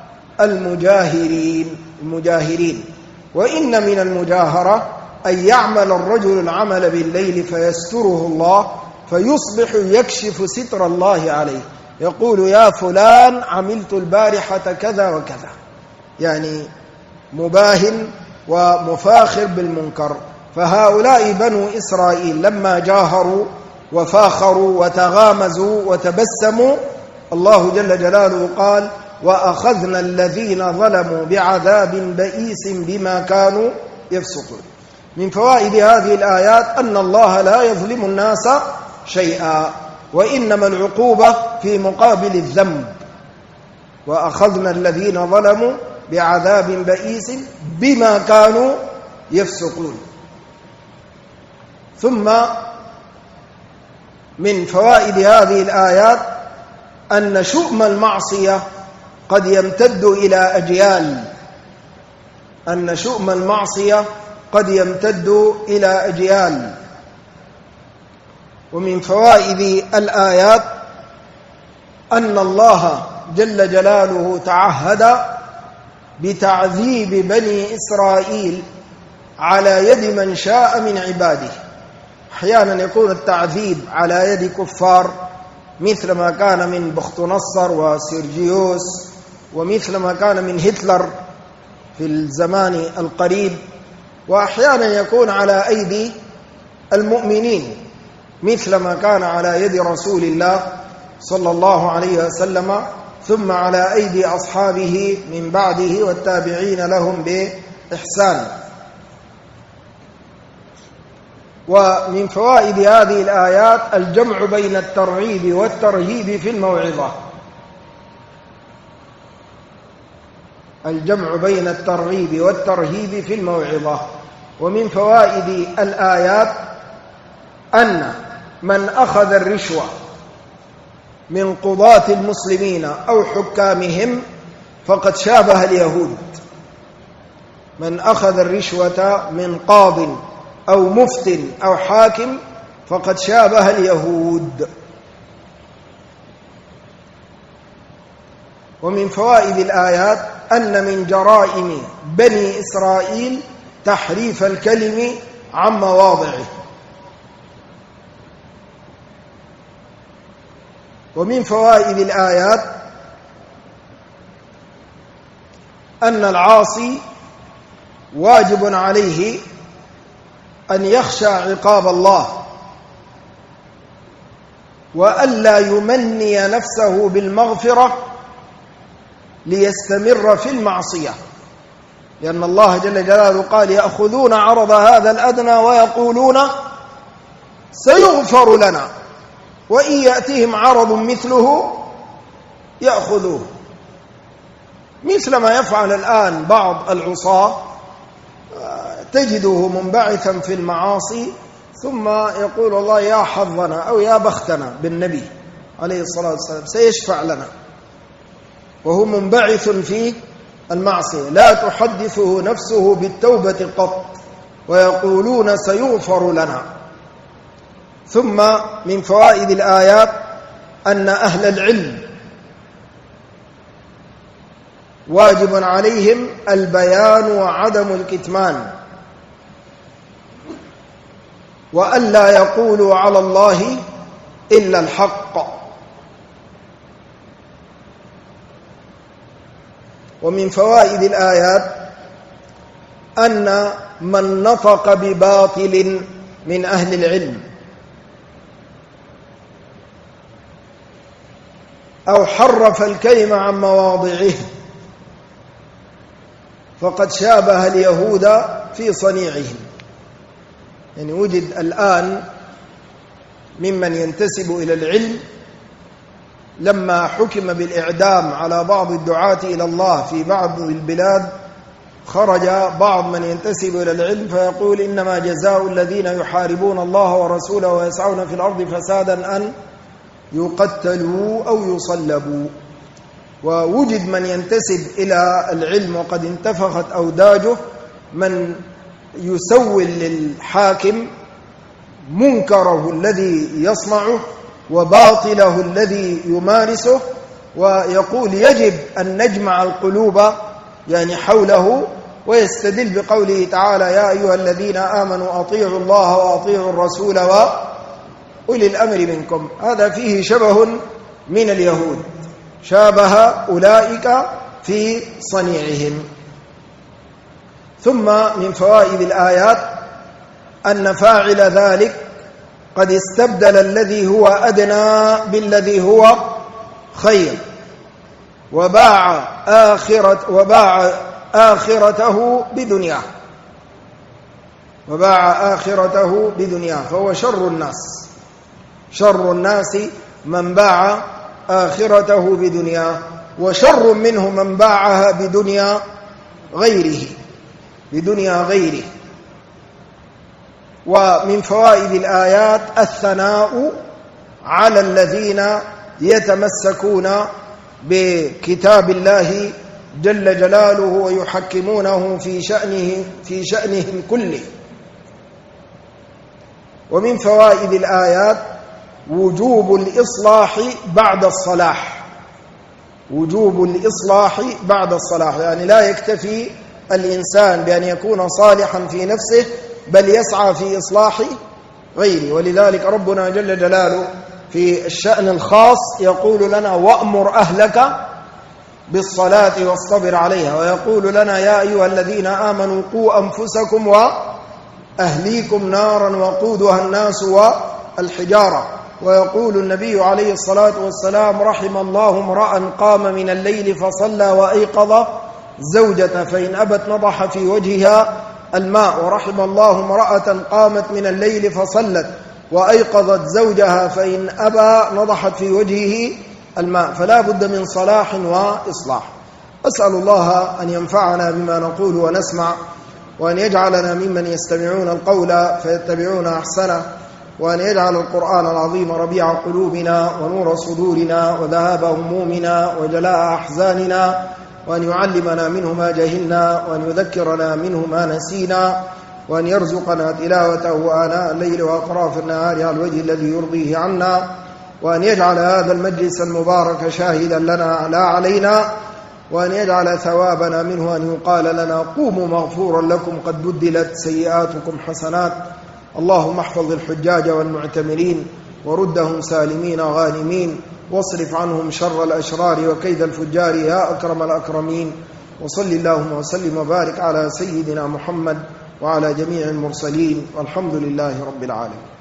المجاهرين. وإن من المجاهرة أن يعمل الرجل العمل بالليل فيستره الله فيصبح يكشف ستر الله عليه، يقول يا فلان عملت البارحة كذا وكذا، يعني مباهن ومفاخر بالمنكر. فهؤلاء بنو إسرائيل لما جاهروا وفاخروا وتغامزوا وتبسموا، الله جل جلاله قال وأخذنا الذين ظلموا بعذاب بئيس بما كانوا يفسقون. من فوائد هذه الآيات أن الله لا يظلم الناس شيئا، وإنما العقوبة في مقابل الذنب. وأخذنا الذين ظلموا بعذاب بئيس بما كانوا يفسقون. ثم من فوائد هذه الآيات أن شؤم المعصية قد يمتد إلى أجيال، أن شؤم المعصية قد يمتد إلى أجيال. ومن فوائد الآيات أن الله جل جلاله تعهد بتعذيب بني إسرائيل على يد من شاء من عباده. أحيانا يكون التعذيب على يد كفار مثل ما كان من بخت نصر وسيرجيوس، ومثل ما كان من هتلر في الزمان القريب، وأحيانا يكون على أيدي المؤمنين مثل ما كان على يد رسول الله صلى الله عليه وسلم، ثم على أيدي أصحابه من بعده والتابعين لهم بإحسان. ومن فوائد هذه الآيات الجمع بين الترغيب والترهيب في الموعظة. الجمع بين الترغيب والترهيب في الموعظة. ومن فوائد الآيات أن من أخذ الرشوة من قضاة المسلمين أو حكامهم فقد شابه اليهود. من أخذ الرشوة من قاض أو مفت أو حاكم فقد شابه اليهود. ومن فوائد الآيات أن من جرائم بني إسرائيل تحريف الكلم عن مواضعه. ومن فوائد الآيات أن العاصي واجب عليه أن يخشى عقاب الله، وألا يمني نفسه بالمغفرة ليستمر في المعصية، لأن الله جل جلاله قال: يأخذون عرض هذا الأدنى ويقولون سيغفر لنا وإن يأتيهم عرض مثله يأخذوه. مثل ما يفعل الآن بعض العصاة، تجده منبعثا في المعاصي ثم يقول: الله يا حظنا أو يا بختنا بالنبي عليه الصلاة والسلام سيشفع لنا، وهو منبعث في المعصية لا تحدثه نفسه بالتوبة قط، ويقولون سيغفر لنا. ثم من فوائد الآيات أن أهل العلم واجب عليهم البيان وعدم الكتمان، وألا يقولوا على الله إلا الحق. ومن فوائد الآيات أن من نطق بباطل من أهل العلم أو حرف الكلمة عن مواضعه فقد شابه اليهود في صنيعهم. يعني وجد الآن ممن ينتسب إلى العلم لما حكم بالإعدام على بعض الدعاة إلى الله في بعض البلاد، خرج بعض من ينتسب إلى العلم فيقول: إنما جزاء الذين يحاربون الله ورسوله ويسعون في الأرض فسادا أن يقتلوا أو يصلبوا. ووجد من ينتسب إلى العلم وقد انتفخت أوداجه من يسول للحاكم منكره الذي يصنعه وباطله الذي يمارسه، ويقول يجب أن نجمع القلوب يعني حوله، ويستدل بقوله تعالى: يا أيها الذين آمنوا أطيعوا الله وأطيعوا الرسول وأولي الأمر منكم. هذا فيه شبه من اليهود، شابه أولئك في صنيعهم. ثم من فوائد الآيات أن فاعل ذلك قد استبدل الذي هو أدنى بالذي هو خير، وباع آخرته بدنياه، فهو شر الناس. شر الناس من باع آخرته بدنياه، وشر منه من باعها بدنيا غيره. ومن فوائد الآيات الثناء على الذين يتمسكون بكتاب الله جل جلاله ويحكمونه في شأنهم كله. ومن فوائد الآيات وجوب الإصلاح بعد الصلاح، وجوب الإصلاح بعد الصلاح، يعني لا يكتفي الإنسان بأن يكون صالحا في نفسه بل يسعى في إصلاح غيره. ولذلك ربنا جل جلاله في الشأن الخاص يقول لنا وأمر أهلك بالصلاة واصطبر عليها، ويقول لنا يا أيها الذين آمنوا قوا أنفسكم وأهليكم نارا وقودها الناس والحجارة. ويقول النبي عليه الصلاة والسلام رحم الله امرأ قام من الليل فصلى وأيقظ زوجته فإن أبت نضح في وجهها الماء، ورحم الله امرأة قامت من الليل فصلت وأيقظت زوجها فإن أبى نضحت في وجهه الماء. فلا بد من صلاح وإصلاح. أسأل الله أن ينفعنا بما نقول ونسمع، وأن يجعلنا ممن يستمعون القول فيتبعون أحسنه، وأن يجعل القرآن العظيم ربيع قلوبنا ونور صدورنا وذهاب همومنا وجلاء أحزاننا، وأن يعلمنا منه ما جهلنا، وأن يذكرنا منه ما نسينا، وأن يرزقنا تلاوته آناء الليل وأطراف النهار على الوجه الذي يرضيه عنا، وأن يجعل هذا المجلس المبارك شاهدا لنا لا علينا، وأن يجعل ثوابنا منه أن يقال لنا قوموا مغفورا لكم قد بدلت سيئاتكم حسنات. اللهم احفظ الحجاج والمعتمرين وردهم سالمين غانمين، واصرف عنهم شر الأشرار وكيد الفجار يا أكرم الأكرمين. وصل اللهم وسلم وبارك على سيدنا محمد وعلى جميع المرسلين، والحمد لله رب العالمين.